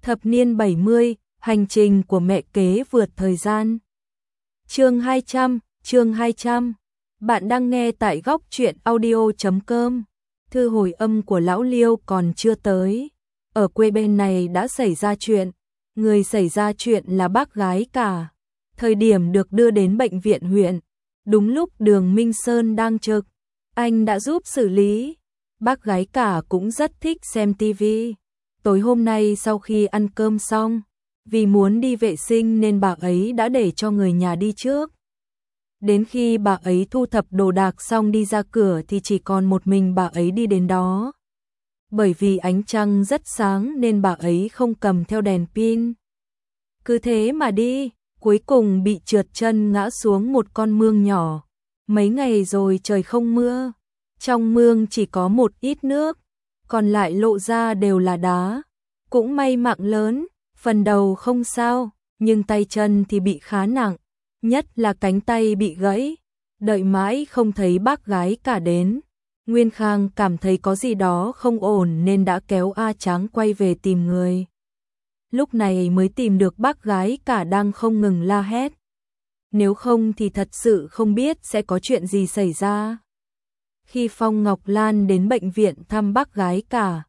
Thập niên 70, hành trình của mẹ kế vượt thời gian. Chương 200. Bạn đang nghe tại góc truyện audio.com. Thư hồi âm của lão Liêu còn chưa tới. Ở quê bên này đã xảy ra chuyện. Người xảy ra chuyện là bác gái cả. Thời điểm được đưa đến bệnh viện huyện, đúng lúc Đường Minh Sơn đang trực, anh đã giúp xử lý. Bác gái cả cũng rất thích xem tivi. Tối hôm nay sau khi ăn cơm xong, vì muốn đi vệ sinh nên bà ấy đã để cho người nhà đi trước. Đến khi bà ấy thu thập đồ đạc xong đi ra cửa thì chỉ còn một mình bà ấy đi đến đó. Bởi vì ánh trăng rất sáng nên bà ấy không cầm theo đèn pin. Cứ thế mà đi, cuối cùng bị trượt chân ngã xuống một con mương nhỏ. Mấy ngày rồi trời không mưa, trong mương chỉ có một ít nước, còn lại lộ ra đều là đá. Cũng may mạng lớn, phần đầu không sao, nhưng tay chân thì bị khá nặng, nhất là cánh tay bị gãy. Đợi mãi không thấy bác gái cả đến, Nguyên Khang cảm thấy có gì đó không ổn nên đã kéo A Tráng quay về tìm người. Lúc này mới tìm được bác gái cả đang không ngừng la hét. Nếu không thì thật sự không biết sẽ có chuyện gì xảy ra. Khi Phong Ngọc Lan đến bệnh viện thăm bác gái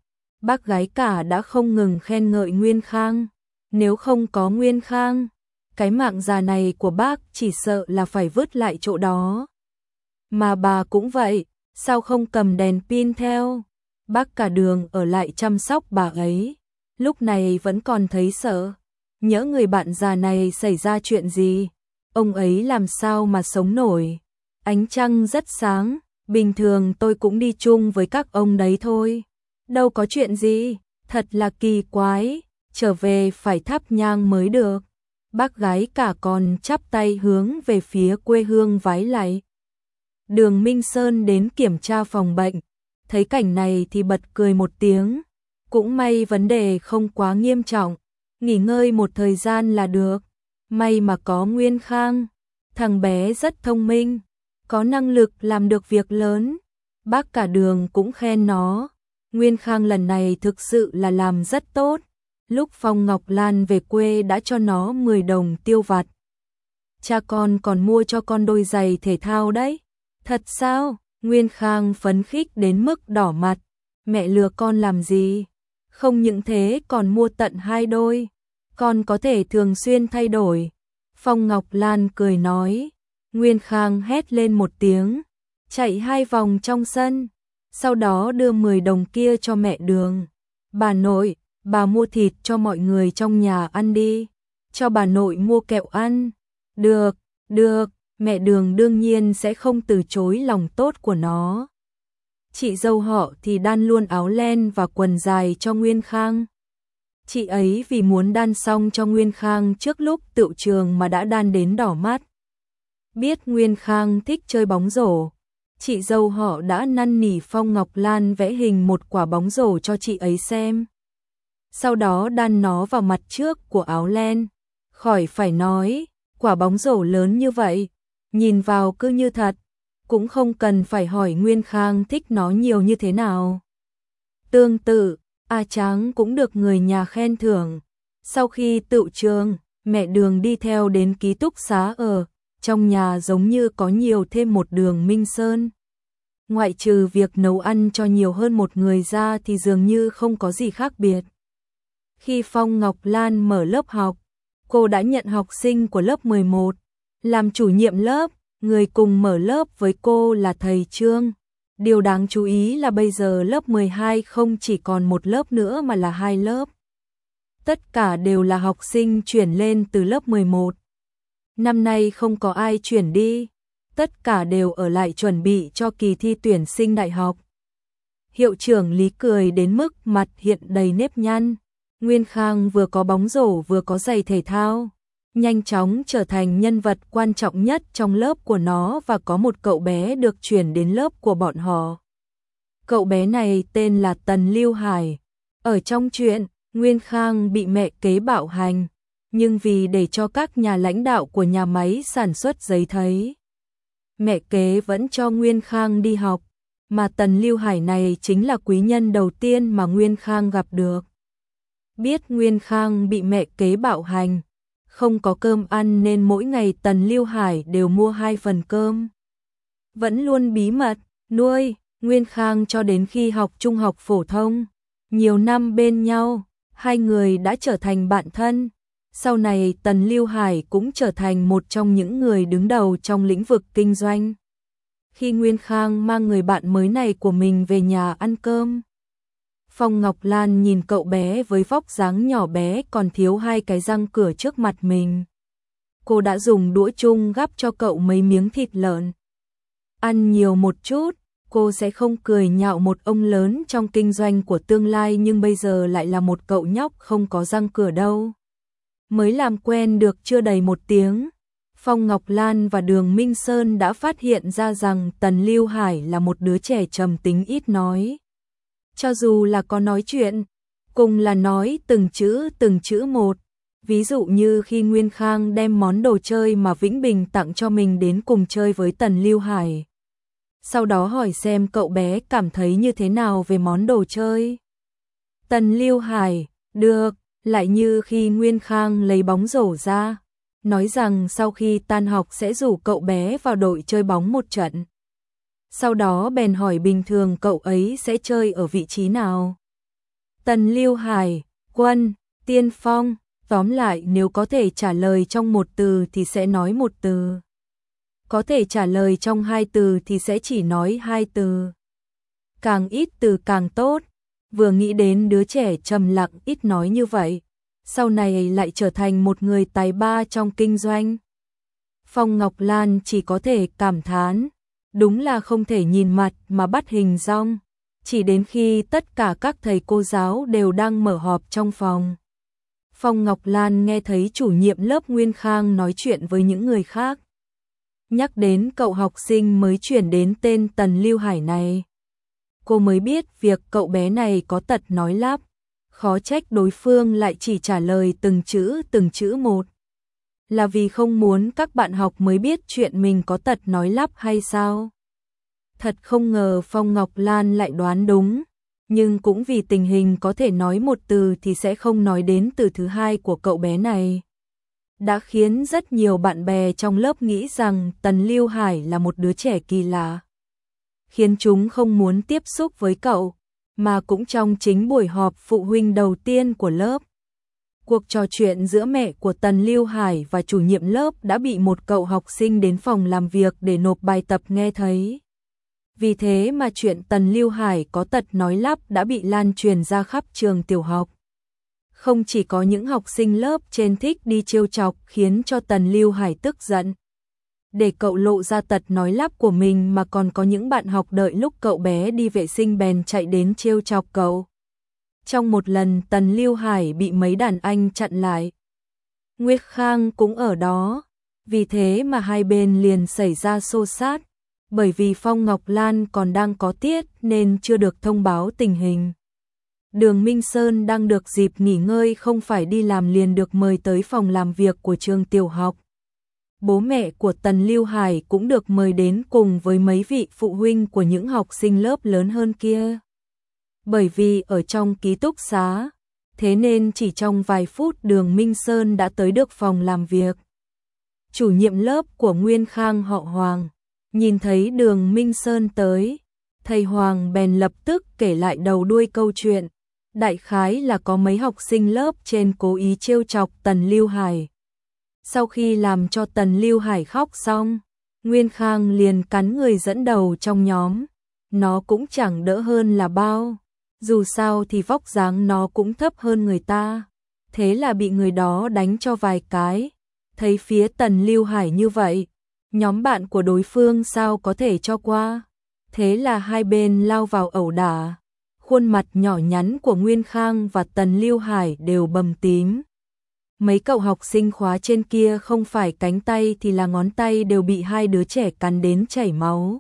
cả đã không ngừng khen ngợi Nguyên Khang. Nếu không có Nguyên Khang, cái mạng già này của bác chỉ sợ là phải vứt lại chỗ đó. Mà bà cũng vậy, sao không cầm đèn pin theo? Bác cả Đường ở lại chăm sóc bà ấy, lúc này vẫn còn thấy sợ. Nhỡ người bạn già này xảy ra chuyện gì, ông ấy làm sao mà sống nổi? Ánh trăng rất sáng, bình thường tôi cũng đi chung với các ông đấy thôi. Đâu có chuyện gì, thật là kỳ quái, trở về phải thắp nhang mới được. Bác gái cả còn chắp tay hướng về phía quê hương vái lạy. Đường Minh Sơn đến kiểm tra phòng bệnh, thấy cảnh này thì bật cười một tiếng. Cũng may vấn đề không quá nghiêm trọng, nghỉ ngơi một thời gian là được. May mà có Nguyên Khang, thằng bé rất thông minh, có năng lực làm được việc lớn. Bác cả Đường cũng khen nó. Nguyên Khang lần này thực sự là làm rất tốt. Lúc Phong Ngọc Lan về quê đã cho nó 10 đồng tiêu vặt. Cha con còn mua cho con đôi giày thể thao đấy. Thật sao? Nguyên Khang phấn khích đến mức đỏ mặt. Mẹ lừa con làm gì? Không những thế còn mua tận 2 đôi. Con có thể thường xuyên thay đổi. Phong Ngọc Lan cười nói. Nguyên Khang hét lên một tiếng, chạy 2 vòng trong sân, sau đó đưa 10 đồng kia cho mẹ Đường. Bà nội, bà mua thịt cho mọi người trong nhà ăn đi, cho bà nội mua kẹo ăn. Được, mẹ Đường đương nhiên sẽ không từ chối lòng tốt của nó. Chị dâu họ thì đan luôn áo len và quần dài cho Nguyên Khang. Chị ấy vì muốn đan xong cho Nguyên Khang trước lúc tựu trường mà đã đan đến đỏ mắt. Biết Nguyên Khang thích chơi bóng rổ, chị dâu họ đã năn nỉ Phong Ngọc Lan vẽ hình một quả bóng rổ cho chị ấy xem. Sau đó đan nó vào mặt trước của áo len. Khỏi phải nói, quả bóng rổ lớn như vậy, nhìn vào cứ như thật, cũng không cần phải hỏi Nguyên Khang thích nó nhiều như thế nào. Tương tự, A Tráng cũng được người nhà khen thưởng. Sau khi tựu trường, mẹ Đường đi theo đến ký túc xá ở. Trong nhà giống như có nhiều thêm một Đường Minh Sơn. Ngoại trừ việc nấu ăn cho nhiều hơn một người ra thì dường như không có gì khác biệt. Khi Phong Ngọc Lan mở lớp học, cô đã nhận học sinh của lớp 11. Làm chủ nhiệm lớp, người cùng mở lớp với cô là thầy Trương. Điều đáng chú ý là bây giờ lớp 12 không chỉ còn một lớp nữa mà là 2 lớp. Tất cả đều là học sinh chuyển lên từ lớp 11. Năm nay không có ai chuyển đi, tất cả đều ở lại chuẩn bị cho kỳ thi tuyển sinh đại học. Hiệu trưởng Lý cười đến mức mặt hiện đầy nếp nhăn. Nguyên Khang vừa có bóng rổ vừa có giày thể thao, nhanh chóng trở thành nhân vật quan trọng nhất trong lớp của nó và có một cậu bé được chuyển đến lớp của bọn họ. Cậu bé này tên là Tần Lưu Hải. Ở trong chuyện, Nguyên Khang bị mẹ kế bạo hành, nhưng vì để cho các nhà lãnh đạo của nhà máy sản xuất giấy thấy, mẹ kế vẫn cho Nguyên Khang đi học, mà Tần Lưu Hải này chính là quý nhân đầu tiên mà Nguyên Khang gặp được. Biết Nguyên Khang bị mẹ kế bạo hành, không có cơm ăn nên mỗi ngày Tần Lưu Hải đều mua 2 phần cơm. Vẫn luôn bí mật nuôi Nguyên Khang cho đến khi học trung học phổ thông. Nhiều năm bên nhau, hai người đã trở thành bạn thân. Sau này Tần Lưu Hải cũng trở thành một trong những người đứng đầu trong lĩnh vực kinh doanh. Khi Nguyên Khang mang người bạn mới này của mình về nhà ăn cơm, Phong Ngọc Lan nhìn cậu bé với vóc dáng nhỏ bé còn thiếu 2 cái răng cửa trước mặt mình. Cô đã dùng đũa chung gắp cho cậu mấy miếng thịt lợn. Ăn nhiều một chút, cô sẽ không cười nhạo một ông lớn trong kinh doanh của tương lai nhưng bây giờ lại là một cậu nhóc không có răng cửa đâu. Mới làm quen được chưa đầy 1 tiếng, Phong Ngọc Lan và Đường Minh Sơn đã phát hiện ra rằng Tần Lưu Hải là một đứa trẻ trầm tính ít nói. Cho dù là có nói chuyện, cùng là nói từng chữ một. Ví dụ như khi Nguyên Khang đem món đồ chơi mà Vĩnh Bình tặng cho mình đến cùng chơi với Tần Lưu Hải. Sau đó hỏi xem cậu bé cảm thấy như thế nào về món đồ chơi. Tần Lưu Hải, được, lại như khi Nguyên Khang lấy bóng rổ ra, nói rằng sau khi tan học sẽ rủ cậu bé vào đội chơi bóng một trận. Sau đó bèn hỏi bình thường cậu ấy sẽ chơi ở vị trí nào. Tần Lưu Hải, Quân, tiên phong, tóm lại nếu có thể trả lời trong 1 từ thì sẽ nói 1 từ. Có thể trả lời trong 2 từ thì sẽ chỉ nói 2 từ. Càng ít từ càng tốt. Vừa nghĩ đến đứa trẻ trầm lặng ít nói như vậy, sau này lại trở thành một người tài ba trong kinh doanh. Phong Ngọc Lan chỉ có thể cảm thán, đúng là không thể nhìn mặt mà bắt hình dong. Chỉ đến khi tất cả các thầy cô giáo đều đang mở họp trong phòng, Phong Ngọc Lan nghe thấy chủ nhiệm lớp Nguyên Khang nói chuyện với những người khác. Nhắc đến cậu học sinh mới chuyển đến tên Tần Lưu Hải này. Cô mới biết việc cậu bé này có tật nói lắp, khó trách đối phương lại chỉ trả lời từng chữ một. Là vì không muốn các bạn học mới biết chuyện mình có tật nói lắp hay sao? Thật không ngờ Phong Ngọc Lan lại đoán đúng, nhưng cũng vì tình hình có thể nói 1 từ thì sẽ không nói đến từ thứ 2 của cậu bé này, đã khiến rất nhiều bạn bè trong lớp nghĩ rằng Tần Lưu Hải là một đứa trẻ kỳ lạ, khiến chúng không muốn tiếp xúc với cậu. Mà cũng trong chính buổi họp phụ huynh đầu tiên của lớp, cuộc trò chuyện giữa mẹ của Tần Lưu Hải và chủ nhiệm lớp đã bị một cậu học sinh đến phòng làm việc để nộp bài tập nghe thấy. Vì thế mà chuyện Tần Lưu Hải có tật nói lắp đã bị lan truyền ra khắp trường tiểu học. Không chỉ có những học sinh lớp trên thích đi trêu chọc khiến cho Tần Lưu Hải tức giận, để cậu lộ ra tật nói lắp của mình, mà còn có những bạn học đợi lúc cậu bé đi vệ sinh bèn chạy đến trêu chọc cậu. Trong một lần Tần Lưu Hải bị mấy đàn anh chặn lại, Nguyên Khang cũng ở đó, vì thế mà hai bên liền xảy ra xô xát. Bởi vì Phong Ngọc Lan còn đang có tiết nên chưa được thông báo tình hình. Đường Minh Sơn đang được dịp nghỉ ngơi không phải đi làm liền được mời tới phòng làm việc của trường tiểu học. Bố mẹ của Tần Lưu Hải cũng được mời đến cùng với mấy vị phụ huynh của những học sinh lớp lớn hơn kia. Bởi vì ở trong ký túc xá, thế nên chỉ trong vài phút Đường Minh Sơn đã tới được phòng làm việc. Chủ nhiệm lớp của Nguyên Khang họ Hoàng, nhìn thấy Đường Minh Sơn tới, thầy Hoàng bèn lập tức kể lại đầu đuôi câu chuyện. Đại khái là có mấy học sinh lớp trên cố ý trêu chọc Tần Lưu Hải. Sau khi làm cho Tần Lưu Hải khóc xong, Nguyên Khang liền cắn người dẫn đầu trong nhóm. Nó cũng chẳng đỡ hơn là bao, dù sao thì vóc dáng nó cũng thấp hơn người ta. Thế là bị người đó đánh cho vài cái. Thấy phía Tần Lưu Hải như vậy, nhóm bạn của đối phương sao có thể cho qua. Thế là hai bên lao vào ẩu đả. Khuôn mặt nhỏ nhắn của Nguyên Khang và Tần Lưu Hải đều bầm tím. Mấy cậu học sinh khóa trên kia không phải cánh tay thì là ngón tay đều bị hai đứa trẻ cắn đến chảy máu.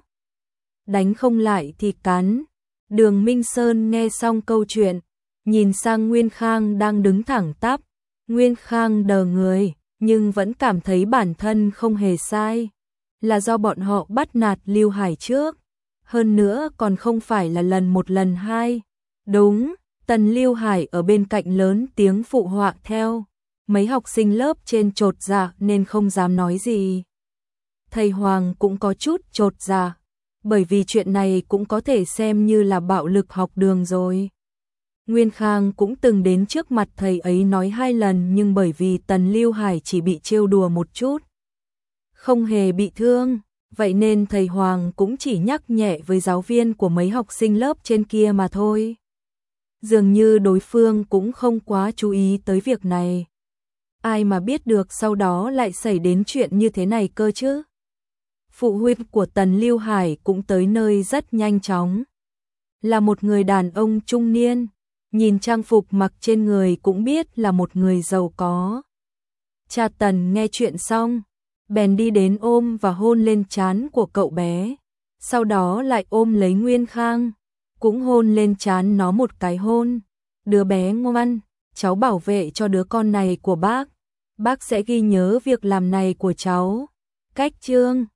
Đánh không lại thì cắn. Đường Minh Sơn nghe xong câu chuyện, nhìn sang Nguyên Khang đang đứng thẳng tắp. Nguyên Khang đờ người, nhưng vẫn cảm thấy bản thân không hề sai. Là do bọn họ bắt nạt Lưu Hải trước. Hơn nữa còn không phải là lần một lần hai. Đúng, Tần Lưu Hải ở bên cạnh lớn tiếng phụ họa theo. Mấy học sinh lớp trên chột dạ nên không dám nói gì. Thầy Hoàng cũng có chút chột dạ, bởi vì chuyện này cũng có thể xem như là bạo lực học đường rồi. Nguyên Khang cũng từng đến trước mặt thầy ấy nói 2 lần, nhưng bởi vì Tần Lưu Hải chỉ bị trêu đùa một chút, không hề bị thương, vậy nên thầy Hoàng cũng chỉ nhắc nhẹ với giáo viên của mấy học sinh lớp trên kia mà thôi. Dường như đối phương cũng không quá chú ý tới việc này. Ai mà biết được sau đó lại xảy đến chuyện như thế này cơ chứ. Phụ huynh của Tần Lưu Hải cũng tới nơi rất nhanh chóng. Là một người đàn ông trung niên, nhìn trang phục mặc trên người cũng biết là một người giàu có. Cha Tần nghe chuyện xong, bèn đi đến ôm và hôn lên trán của cậu bé. Sau đó lại ôm lấy Nguyên Khang, cũng hôn lên trán nó một cái hôn. Đứa bé ngoan, cháu bảo vệ cho đứa con này của bác. Bác sẽ ghi nhớ việc làm này của cháu. Cách chương